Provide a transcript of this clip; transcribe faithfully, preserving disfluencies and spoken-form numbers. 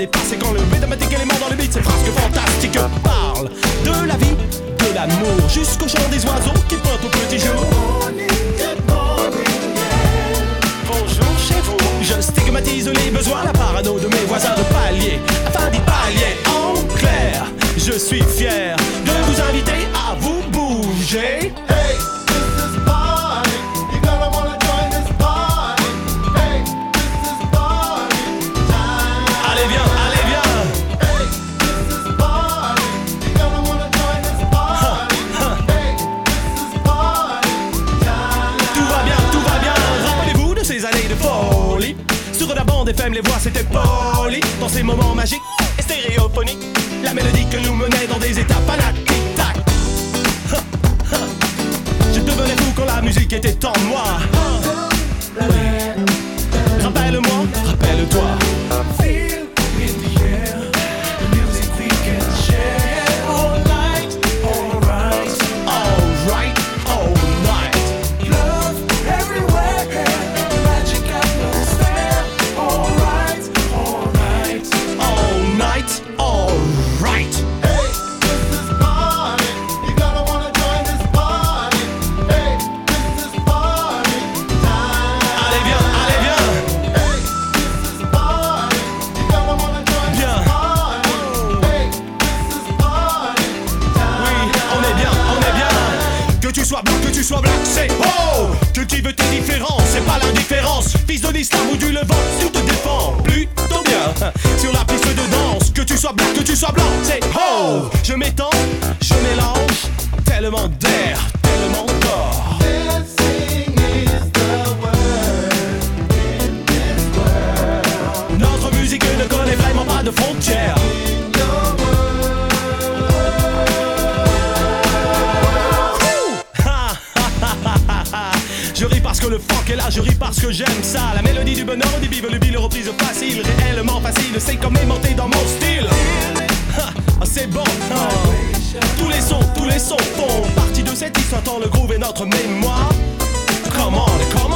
dépasser quand le mathématique élément dans le beat, c'est presque fantastique. Parle de la vie, de l'amour, jusqu'au chant des oiseaux qui pointent au petit jour. Bonjour chez vous. Je stigmatise les besoins, la parano de mes voisins de palier, afin d'y pallier. En clair, je suis fier de vous inviter à vous bouger. Hey, this is party. You're gonna wanna join this party. Hey, this is party time. Allez viens, allez viens. Hey, this is party. You're gonna wanna join this party. Hey, this is party time. Tout va bien, tout va bien. Rappelez-vous de ces années de folie. Sur la bande F M, les voix c'était poli. Dans ces moments magiques et stéréophoniques, la mélodie que nous menait dans des états fanatiques. Tic-tac. Je devenais fou quand la musique était en moi. Oui. Rappelle-moi, rappelle-toi. Feel in the air, the music we can share. All night, alright, Alright, all night. love everywhere, magic atmosphere. Alright, alright, All night, alright. Hey, this is party. You're gonna wanna join this party. Hey, this is party time. Allez viens, allez viens. Hey, this is party. You're gonna wanna join Bien. this party. Hey, this is party time. Oui, on est bien, on est bien. Que tu sois blanc, que tu sois black, c'est oh. Que tu veux tes différences, c'est pas l'indifférence. Fils de l'islam ou du Levant, tu te défends plutôt bien. Sur la piste de danse, que tu sois black, que tu sois blanc, c'est oh. Je m'étends, je mélange, tellement d'air, tellement d'or. Dancing is the word in this world. Notre musique ne connaît vraiment pas de frontières. In your world. Ha, ha, ha, ha, ha, ha. Je ris parce que le funk est là, je ris parce que j'aime ça. La mélodie du bonheur, du bivolubie, le reprise facile, réellement facile, c'est comme aimanté dans mon style. Ha, ah, c'est bon. Ah. Tous les sons, tous les sons font partie de cette histoire, tant le groove est notre mémoire. Come on, come